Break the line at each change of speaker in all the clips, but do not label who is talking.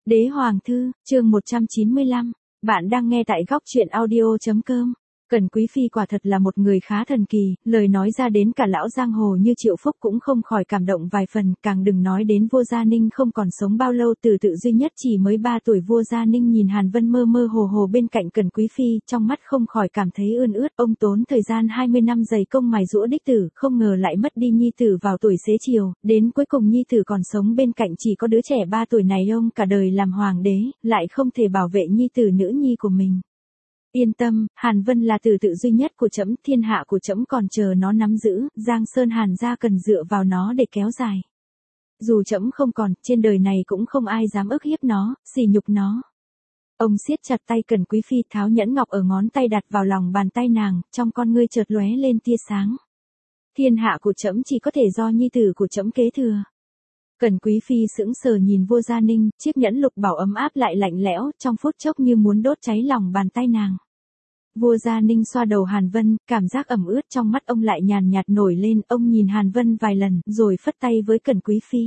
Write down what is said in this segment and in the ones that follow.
Đế Hoàng Thư, chương 195. Bạn đang nghe tại góc truyện audio.com. Cẩn Quý Phi quả thật là một người khá thần kỳ, lời nói ra đến cả lão giang hồ như Triệu Phúc cũng không khỏi cảm động vài phần, càng đừng nói đến vua Gia Ninh không còn sống bao lâu, từ tự duy nhất chỉ mới 3 tuổi. Vua Gia Ninh nhìn Hàn Vân mơ mơ hồ hồ bên cạnh Cẩn Quý Phi, trong mắt không khỏi cảm thấy ươn ướt. Ông tốn thời gian 20 năm dày công mài giũa đích tử, không ngờ lại mất đi nhi tử vào tuổi xế chiều, đến cuối cùng nhi tử còn sống bên cạnh chỉ có đứa trẻ 3 tuổi này. Ông cả đời làm hoàng đế, lại không thể bảo vệ nhi tử nữ nhi của mình. Yên tâm, Hàn Vân là tử tự duy nhất của trẫm, thiên hạ của trẫm còn chờ nó nắm giữ, Giang Sơn Hàn gia cần dựa vào nó để kéo dài. Dù trẫm không còn, trên đời này cũng không ai dám ức hiếp nó, sỉ nhục nó. Ông siết chặt tay Cẩn Quý Phi, tháo nhẫn ngọc ở ngón tay đặt vào lòng bàn tay nàng, trong con ngươi chợt lóe lên tia sáng. Thiên hạ của trẫm chỉ có thể do nhi tử của trẫm kế thừa. Cẩn Quý Phi sững sờ nhìn vua Gia Ninh, chiếc nhẫn lục bảo ấm áp lại lạnh lẽo, trong phút chốc như muốn đốt cháy lòng bàn tay nàng. Vua Gia Ninh xoa đầu Hàn Vân, cảm giác ẩm ướt trong mắt ông lại nhàn nhạt nổi lên. Ông nhìn Hàn Vân vài lần, rồi phất tay với Cẩn Quý Phi.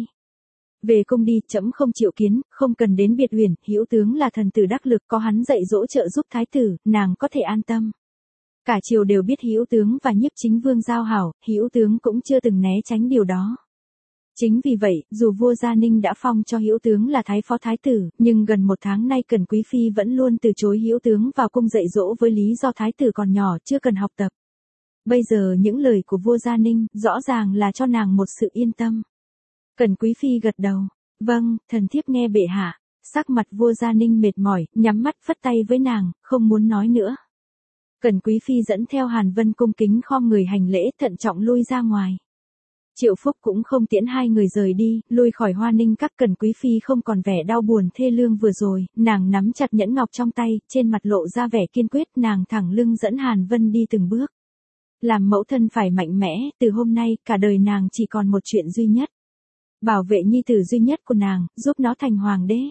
Về cung đi, trẫm không chịu kiến, không cần đến biệt uyển, hữu tướng là thần tử đắc lực, có hắn dạy dỗ trợ giúp thái tử, nàng có thể an tâm. Cả triều đều biết hữu tướng và Nhiếp Chính Vương giao hảo, hữu tướng cũng chưa từng né tránh điều đó. Chính vì vậy, dù vua Gia Ninh đã phong cho hữu tướng là thái phó thái tử, nhưng gần 1 tháng nay Cẩn Quý Phi vẫn luôn từ chối hữu tướng vào cung dạy dỗ với lý do thái tử còn nhỏ chưa cần học tập. Bây giờ những lời của vua Gia Ninh rõ ràng là cho nàng một sự yên tâm. Cẩn Quý Phi gật đầu, vâng, thần thiếp nghe bệ hạ. Sắc mặt vua Gia Ninh mệt mỏi, nhắm mắt phất tay với nàng, không muốn nói nữa. Cẩn Quý Phi dẫn theo Hàn Vân cung kính khom người hành lễ, thận trọng lui ra ngoài. Triệu Phúc cũng không tiễn hai người rời đi, lui khỏi Hoa Ninh các. Cẩn Quý Phi không còn vẻ đau buồn thê lương vừa rồi, nàng nắm chặt nhẫn ngọc trong tay, trên mặt lộ ra vẻ kiên quyết, nàng thẳng lưng dẫn Hàn Vân đi từng bước. Làm mẫu thân phải mạnh mẽ, từ hôm nay, cả đời nàng chỉ còn một chuyện duy nhất. Bảo vệ nhi tử duy nhất của nàng, giúp nó thành hoàng đế.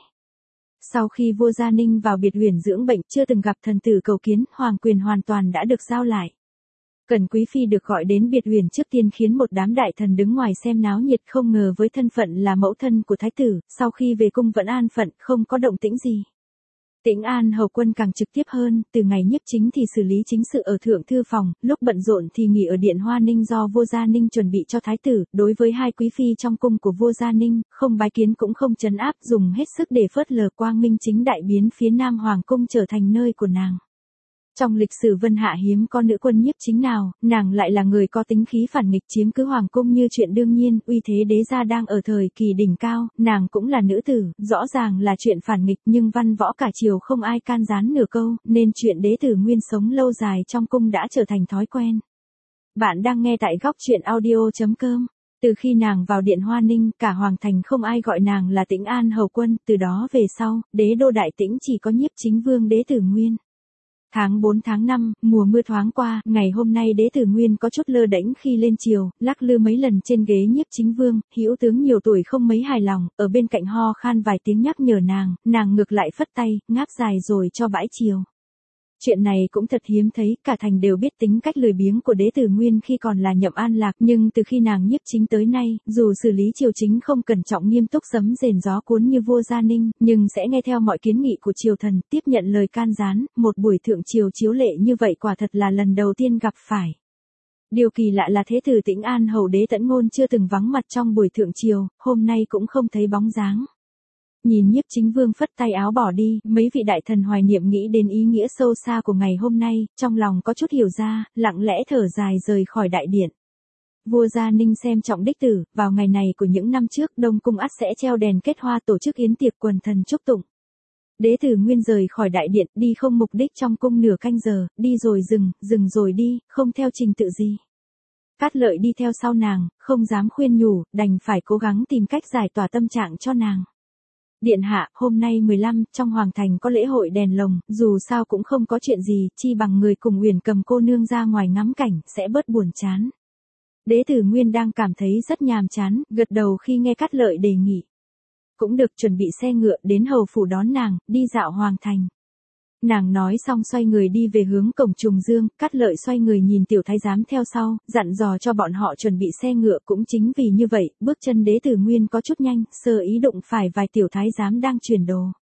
Sau khi vua Gia Ninh vào biệt uyển dưỡng bệnh, chưa từng gặp thần tử cầu kiến, hoàng quyền hoàn toàn đã được giao lại. Cẩn Quý Phi được gọi đến biệt uyển trước tiên khiến một đám đại thần đứng ngoài xem náo nhiệt, không ngờ với thân phận là mẫu thân của thái tử, sau khi về cung vẫn an phận, không có động tĩnh gì. Tĩnh An hầu quân càng trực tiếp hơn, từ ngày nhiếp chính thì xử lý chính sự ở thượng thư phòng, lúc bận rộn thì nghỉ ở điện Hoa Ninh do vua Gia Ninh chuẩn bị cho thái tử. Đối với hai quý phi trong cung của vua Gia Ninh, không bái kiến cũng không trấn áp, dùng hết sức để phớt lờ, quang minh chính đại biến phía Nam Hoàng cung trở thành nơi của nàng. Trong lịch sử Vân Hạ hiếm có nữ quân nhiếp chính nào, nàng lại là người có tính khí phản nghịch, chiếm cứ hoàng cung như chuyện đương nhiên, uy thế đế gia đang ở thời kỳ đỉnh cao, nàng cũng là nữ tử, rõ ràng là chuyện phản nghịch, nhưng văn võ cả triều không ai can gián nửa câu, nên chuyện đế tử nguyên sống lâu dài trong cung đã trở thành thói quen. Bạn đang nghe tại góc truyện audio.com. Từ khi nàng vào điện Hoa Ninh, cả hoàng thành không ai gọi nàng là Tĩnh An hầu quân, từ đó về sau, đế đô đại tĩnh chỉ có Nhiếp Chính Vương đế tử nguyên. Tháng 4 tháng 5, mùa mưa thoáng qua, ngày hôm nay đế tử nguyên có chút lơ đễnh khi lên triều, lắc lư mấy lần trên ghế Nhiếp Chính Vương, hữu tướng nhiều tuổi không mấy hài lòng, ở bên cạnh ho khan vài tiếng nhắc nhở nàng ngược lại phất tay, ngáp dài rồi cho bãi triều. Chuyện này cũng thật hiếm thấy, cả thành đều biết tính cách lười biếng của đế tử nguyên khi còn là Nhậm An Lạc, nhưng từ khi nàng nhiếp chính tới nay, dù xử lý triều chính không cẩn trọng nghiêm túc sấm rền gió cuốn như vua Gia Ninh, nhưng sẽ nghe theo mọi kiến nghị của triều thần, tiếp nhận lời can gián, một buổi thượng triều chiếu lệ như vậy quả thật là lần đầu tiên gặp phải. Điều kỳ lạ là thế tử Tĩnh An hầu đế Tẫn Ngôn chưa từng vắng mặt trong buổi thượng triều, hôm nay cũng không thấy bóng dáng. Nhìn Nhiếp Chính Vương phất tay áo bỏ đi, mấy vị đại thần hoài niệm nghĩ đến ý nghĩa sâu xa của ngày hôm nay, trong lòng có chút hiểu ra, lặng lẽ thở dài rời khỏi đại điện. Vua Gia Ninh xem trọng đích tử, vào ngày này của những năm trước, Đông cung ắt sẽ treo đèn kết hoa tổ chức yến tiệc quần thần chúc tụng. Đế tử nguyên rời khỏi đại điện, đi không mục đích trong cung nửa canh giờ, đi rồi dừng rồi đi, không theo trình tự gì. Cát Lợi đi theo sau nàng, không dám khuyên nhủ, đành phải cố gắng tìm cách giải tỏa tâm trạng cho nàng. Điện hạ, hôm nay 15, trong hoàng thành có lễ hội đèn lồng, dù sao cũng không có chuyện gì, chi bằng người cùng Uyển Cầm cô nương ra ngoài ngắm cảnh, sẽ bớt buồn chán. Đế tử nguyên đang cảm thấy rất nhàm chán, gật đầu khi nghe Cát Lợi đề nghị. Cũng được, chuẩn bị xe ngựa đến hầu phủ đón nàng, đi dạo hoàng thành. Nàng nói xong xoay người đi về hướng cổng Trùng Dương, Cát Lợi xoay người nhìn tiểu thái giám theo sau, dặn dò cho bọn họ chuẩn bị xe ngựa. Cũng chính vì như vậy, bước chân đế tử nguyên có chút nhanh, sơ ý đụng phải vài tiểu thái giám đang chuyển đồ.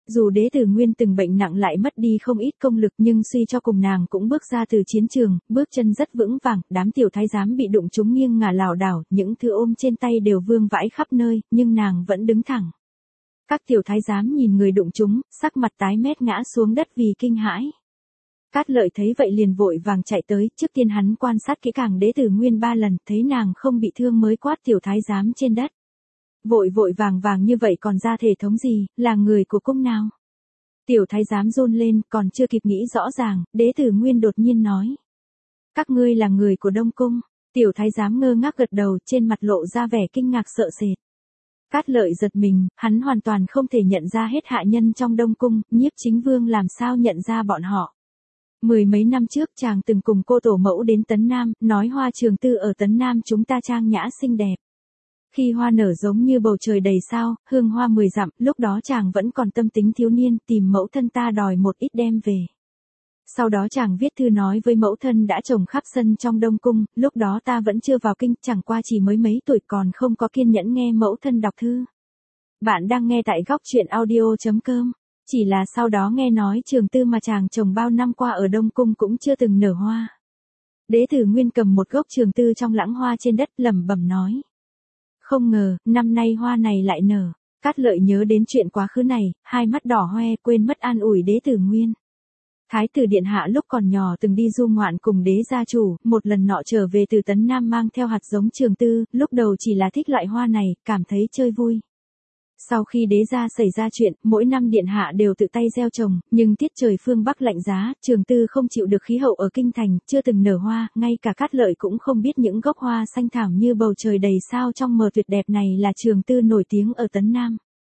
Dù đế tử Nguyên từng bệnh nặng lại mất đi không ít công lực nhưng suy cho cùng nàng cũng bước ra từ chiến trường, bước chân rất vững vàng, đám tiểu thái giám bị đụng trúng nghiêng ngả lảo đảo, những thứ ôm trên tay đều vương vãi khắp nơi, nhưng nàng vẫn đứng thẳng. Các tiểu thái giám nhìn người đụng trúng, sắc mặt tái mét ngã xuống đất vì kinh hãi. Cát Lợi thấy vậy liền vội vàng chạy tới, trước tiên hắn quan sát kỹ càng đế tử Nguyên 3 lần, thấy nàng không bị thương mới quát tiểu thái giám trên đất. Vội vội vàng vàng như vậy còn ra thể thống gì, là người của cung nào? Tiểu thái giám run lên, còn chưa kịp nghĩ rõ ràng, đế tử Nguyên đột nhiên nói. Các ngươi là người của Đông Cung. Tiểu thái giám ngơ ngác gật đầu, trên mặt lộ ra vẻ kinh ngạc sợ sệt. Cát Lợi giật mình, hắn hoàn toàn không thể nhận ra hết hạ nhân trong Đông Cung, Nhiếp Chính Vương làm sao nhận ra bọn họ. 10 mấy năm trước chàng từng cùng cô tổ mẫu đến Tấn Nam, nói hoa trường tư ở Tấn Nam chúng ta trang nhã xinh đẹp. Khi hoa nở giống như bầu trời đầy sao, hương hoa 10 dặm, lúc đó chàng vẫn còn tâm tính thiếu niên, tìm mẫu thân ta đòi một ít đem về. Sau đó chàng viết thư nói với mẫu thân đã trồng khắp sân trong Đông Cung, lúc đó ta vẫn chưa vào kinh, chẳng qua chỉ mới mấy tuổi còn không có kiên nhẫn nghe mẫu thân đọc thư. Bạn đang nghe tại góc truyện audio.com. Chỉ là sau đó nghe nói trường tư mà chàng trồng bao năm qua ở Đông Cung cũng chưa từng nở hoa. Đế tử Nguyên cầm một gốc trường tư trong lãng hoa trên đất lẩm bẩm nói. Không ngờ, năm nay hoa này lại nở. Cát Lợi nhớ đến chuyện quá khứ này, hai mắt đỏ hoe quên mất an ủi đế tử Nguyên. Thái tử điện hạ lúc còn nhỏ từng đi du ngoạn cùng đế gia chủ, một lần nọ trở về từ Tấn Nam mang theo hạt giống trường tư, lúc đầu chỉ là thích loại hoa này, cảm thấy chơi vui. Sau khi đế gia xảy ra chuyện, mỗi năm điện hạ đều tự tay gieo trồng, nhưng tiết trời phương Bắc lạnh giá, trường tư không chịu được khí hậu ở kinh thành, chưa từng nở hoa, ngay cả Cát Lợi cũng không biết những gốc hoa xanh thảm như bầu trời đầy sao trong mờ tuyệt đẹp này là trường tư nổi tiếng ở Tấn Nam.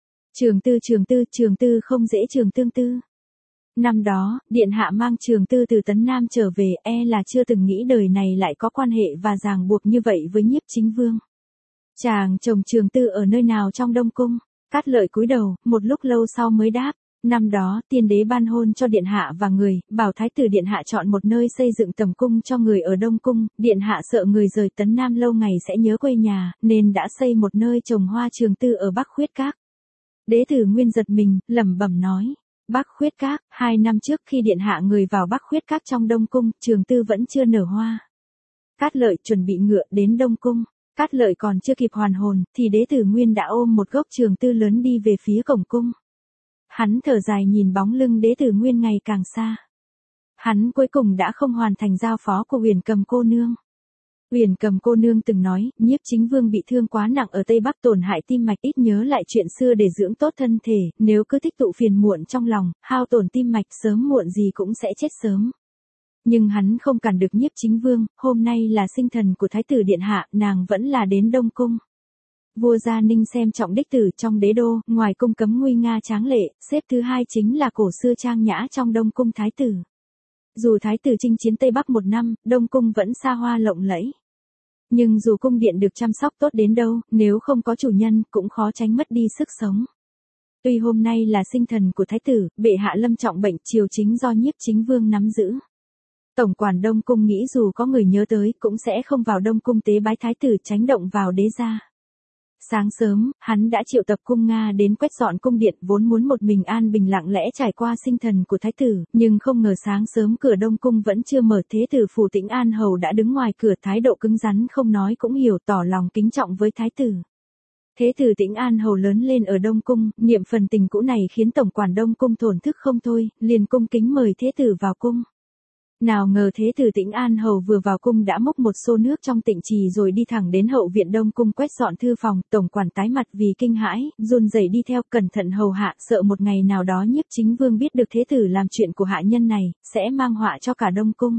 Trường tư không dễ trường tương tư. Năm đó, điện hạ mang trường tư từ Tấn Nam trở về, là chưa từng nghĩ đời này lại có quan hệ và ràng buộc như vậy với Nhiếp Chính Vương. Chàng trồng trường tư ở nơi nào trong Đông Cung? Cát Lợi cúi đầu, một lúc lâu sau mới đáp. Năm đó, tiên đế ban hôn cho điện hạ và người, bảo thái tử điện hạ chọn một nơi xây dựng tầm cung cho người ở Đông Cung, điện hạ sợ người rời Tấn Nam lâu ngày sẽ nhớ quê nhà, nên đã xây một nơi trồng hoa trường tư ở Bắc Khuyết Các. Đế tử Nguyên giật mình, lẩm bẩm nói. Bắc Khuyết Các, 2 năm trước khi điện hạ người vào Bắc Khuyết Các trong Đông Cung, trường tư vẫn chưa nở hoa. Cát Lợi chuẩn bị ngựa đến Đông Cung. Cát Lợi còn chưa kịp hoàn hồn, thì đế tử Nguyên đã ôm một gốc trường tư lớn đi về phía cổng cung. Hắn thở dài nhìn bóng lưng đế tử Nguyên ngày càng xa. Hắn cuối cùng đã không hoàn thành giao phó của Uyển Cầm cô nương. Uyển Cầm cô nương từng nói, Nhiếp Chính Vương bị thương quá nặng ở Tây Bắc tổn hại tim mạch, ít nhớ lại chuyện xưa để dưỡng tốt thân thể, nếu cứ tích tụ phiền muộn trong lòng, hao tổn tim mạch sớm muộn gì cũng sẽ chết sớm. Nhưng hắn không cản được Nhiếp Chính Vương, hôm nay là sinh thần của Thái tử điện hạ, nàng vẫn là đến Đông Cung. Vua Gia Ninh xem trọng đích tử trong đế đô, ngoài cung cấm nguy nga tráng lệ, xếp thứ hai chính là cổ xưa trang nhã trong Đông Cung Thái tử. Dù Thái tử chinh chiến Tây Bắc 1 năm, Đông Cung vẫn xa hoa lộng lẫy. Nhưng dù cung điện được chăm sóc tốt đến đâu, nếu không có chủ nhân, cũng khó tránh mất đi sức sống. Tuy hôm nay là sinh thần của Thái tử, bệ hạ lâm trọng bệnh, triều chính do Nhiếp Chính Vương nắm giữ. Tổng quản Đông Cung nghĩ dù có người nhớ tới, cũng sẽ không vào Đông Cung tế bái Thái tử tránh động vào đế gia. Sáng sớm, hắn đã triệu tập cung Nga đến quét dọn cung điện, vốn muốn một mình an bình lặng lẽ trải qua sinh thần của Thái tử, nhưng không ngờ sáng sớm cửa Đông Cung vẫn chưa mở, thế tử phủ Tĩnh An hầu đã đứng ngoài cửa, thái độ cứng rắn không nói cũng hiểu, tỏ lòng kính trọng với Thái tử. Thế tử Tĩnh An hầu lớn lên ở Đông Cung, niệm phần tình cũ này khiến tổng quản Đông Cung thổn thức không thôi, liền cung kính mời thế tử vào cung. Nào ngờ thế tử Tĩnh An hầu vừa vào cung đã múc một xô nước trong tịnh trì rồi đi thẳng đến hậu viện Đông Cung quét dọn thư phòng, tổng quản tái mặt vì kinh hãi, run rẩy đi theo, cẩn thận hầu hạ, sợ một ngày nào đó Nhiếp Chính Vương biết được thế tử làm chuyện của hạ nhân này, sẽ mang họa cho cả Đông Cung.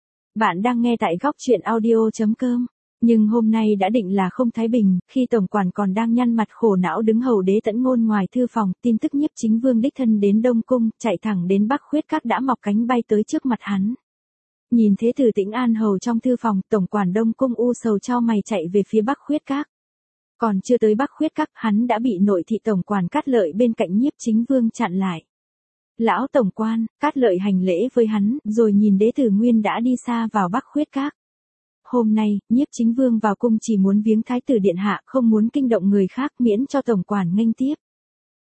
Bạn đang nghe tại góc truyện audio.com. Nhưng hôm nay đã định là không thái bình, khi tổng quản còn đang nhăn mặt khổ não đứng hầu đế Tẫn Ngôn ngoài thư phòng, tin tức Nhiếp Chính Vương đích thân đến Đông Cung, chạy thẳng đến Bắc Khuyết Các đã mọc cánh bay tới trước mặt hắn. Nhìn thế tử Tĩnh An hầu trong thư phòng, tổng quản Đông Cung u sầu chau mày chạy về phía Bắc Khuyết Các. Còn chưa tới Bắc Khuyết Các, hắn đã bị nội thị tổng quản Cát Lợi bên cạnh Nhiếp Chính Vương chặn lại. Lão tổng quan, Cát Lợi hành lễ với hắn, rồi nhìn đế tử Nguyên đã đi xa vào Bắc Khuyết Các. Hôm nay, Nhiếp Chính Vương vào cung chỉ muốn viếng Thái tử điện hạ, không muốn kinh động người khác, miễn cho tổng quản nghênh tiếp.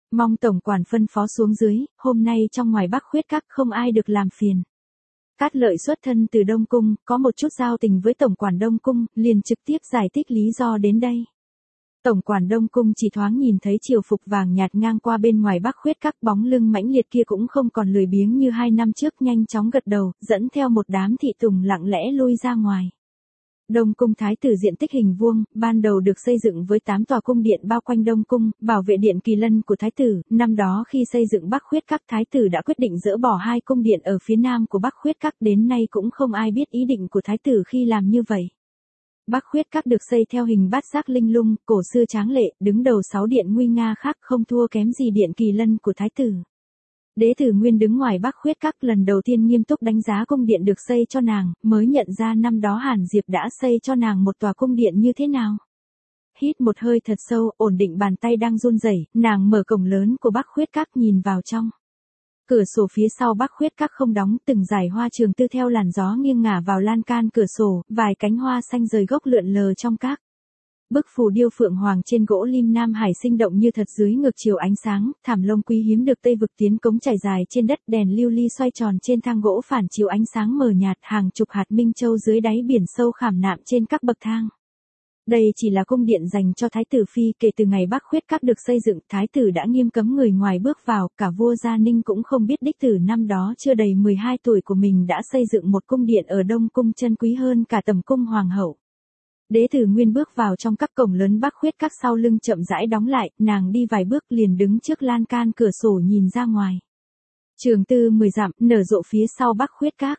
Mong tổng quản phân phó xuống dưới, hôm nay trong ngoài Bắc Khuyết Các không ai được làm phiền. Cát Lợi xuất thân từ Đông Cung, có một chút giao tình với tổng quản Đông Cung, liền trực tiếp giải thích lý do đến đây. Tổng quản Đông Cung chỉ thoáng nhìn thấy triều phục vàng nhạt ngang qua bên ngoài Bắc Khuyết Các, bóng lưng mãnh liệt kia cũng không còn lười biếng như 2 năm trước, nhanh chóng gật đầu, dẫn theo một đám thị tùng lặng lẽ lui ra ngoài. Đông Cung Thái tử diện tích hình vuông, ban đầu được xây dựng với 8 tòa cung điện bao quanh Đông Cung, bảo vệ điện Kỳ Lân của Thái tử. Năm đó khi xây dựng Bắc Khuyết Các, Thái tử đã quyết định dỡ bỏ 2 cung điện ở phía nam của Bắc Khuyết Các, đến nay cũng không ai biết ý định của Thái tử khi làm như vậy. Bắc Khuyết Các được xây theo hình bát giác linh lung, cổ xưa tráng lệ, đứng đầu 6 điện nguy nga khác, không thua kém gì điện Kỳ Lân của Thái tử. Đế tử Nguyên đứng ngoài Bắc Khuyết Các lần đầu tiên nghiêm túc đánh giá cung điện được xây cho nàng, mới nhận ra năm đó Hàn Diệp đã xây cho nàng một tòa cung điện như thế nào. Hít một hơi thật sâu, ổn định bàn tay đang run rẩy, nàng mở cổng lớn của Bắc Khuyết Các nhìn vào trong. Cửa sổ phía sau Bắc Khuyết Các không đóng, từng dải hoa trường tư theo làn gió nghiêng ngả vào lan can cửa sổ, vài cánh hoa xanh rời gốc lượn lờ trong các. Bức phù điêu phượng hoàng trên gỗ lim Nam Hải sinh động như thật dưới ngược chiều ánh sáng, thảm lông quý hiếm được Tây vực tiến cống trải dài trên đất, đèn lưu ly xoay tròn trên thang gỗ phản chiếu ánh sáng mờ nhạt, hàng chục hạt minh châu dưới đáy biển sâu khảm nạm trên các bậc thang. Đây chỉ là cung điện dành cho Thái tử Phi, kể từ ngày Bắc Khuyết Các được xây dựng, Thái tử đã nghiêm cấm người ngoài bước vào, cả vua Gia Ninh cũng không biết đích tử năm đó chưa đầy 12 tuổi của mình đã xây dựng một cung điện ở Đông Cung chân quý hơn cả tầm cung hoàng hậu. Đế tử Nguyên bước vào trong các cổng lớn Bắc Khuyết Các, sau lưng chậm rãi đóng lại, nàng đi vài bước liền đứng trước lan can cửa sổ nhìn ra ngoài. Trường Tư 10 dặm, nở rộ phía sau Bắc Khuyết Các.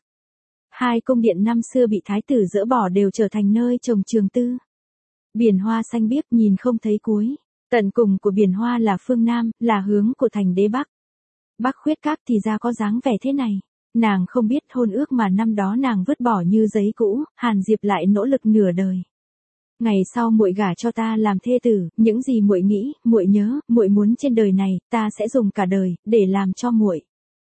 2 cung điện năm xưa bị Thái tử dỡ bỏ đều trở thành nơi trồng trường tư. Biển hoa xanh biếc nhìn không thấy cuối. Tận cùng của biển hoa là phương Nam, là hướng của thành đế Bắc. Bắc Khuyết Các thì ra có dáng vẻ thế này. Nàng không biết hôn ước mà năm đó nàng vứt bỏ như giấy cũ, Hàn Diệp lại nỗ lực nửa đời. Ngày sau muội gả cho ta làm thê tử, những gì muội nghĩ, muội nhớ, muội muốn trên đời này, ta sẽ dùng cả đời để làm cho muội.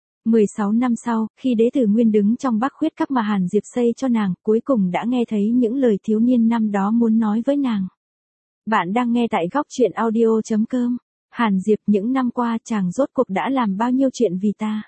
16 năm sau, khi đế tử Nguyên đứng trong Bắc Khuyết Các mà Hàn Diệp xây cho nàng, cuối cùng đã nghe thấy những lời thiếu niên năm đó muốn nói với nàng. Bạn đang nghe tại góc truyện audio.com. Hàn Diệp, những năm qua chàng rốt cuộc đã làm bao nhiêu chuyện vì ta.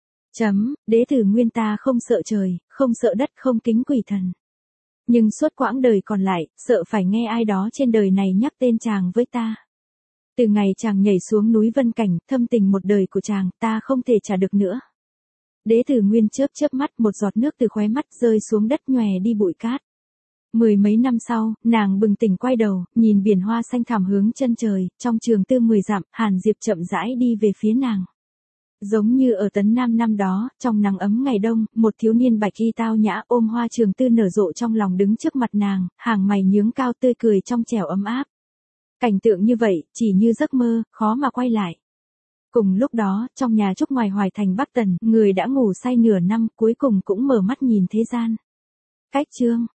Đế tử Nguyên, ta không sợ trời, không sợ đất, không kính quỷ thần. Nhưng suốt quãng đời còn lại, sợ phải nghe ai đó trên đời này nhắc tên chàng với ta. Từ ngày chàng nhảy xuống núi Vân Cảnh, thâm tình một đời của chàng, ta không thể trả được nữa. Đế tử Nguyên chớp chớp mắt, một giọt nước từ khóe mắt rơi xuống đất nhòe đi bụi cát. 10 mấy năm sau, nàng bừng tỉnh quay đầu, nhìn biển hoa xanh thẳm hướng chân trời, trong trường Tư 10 dặm, Hàn Diệp chậm rãi đi về phía nàng. Giống như ở Tấn Nam năm đó, trong nắng ấm ngày đông, một thiếu niên bạch y tao nhã ôm hoa trường tư nở rộ trong lòng đứng trước mặt nàng, hàng mày nhướng cao tươi cười trong trẻo ấm áp. Cảnh tượng như vậy, chỉ như giấc mơ, khó mà quay lại. Cùng lúc đó, trong nhà trúc ngoài Hoài Thành Bắc Tần, người đã ngủ say nửa năm cuối cùng cũng mở mắt nhìn thế gian. Cách chương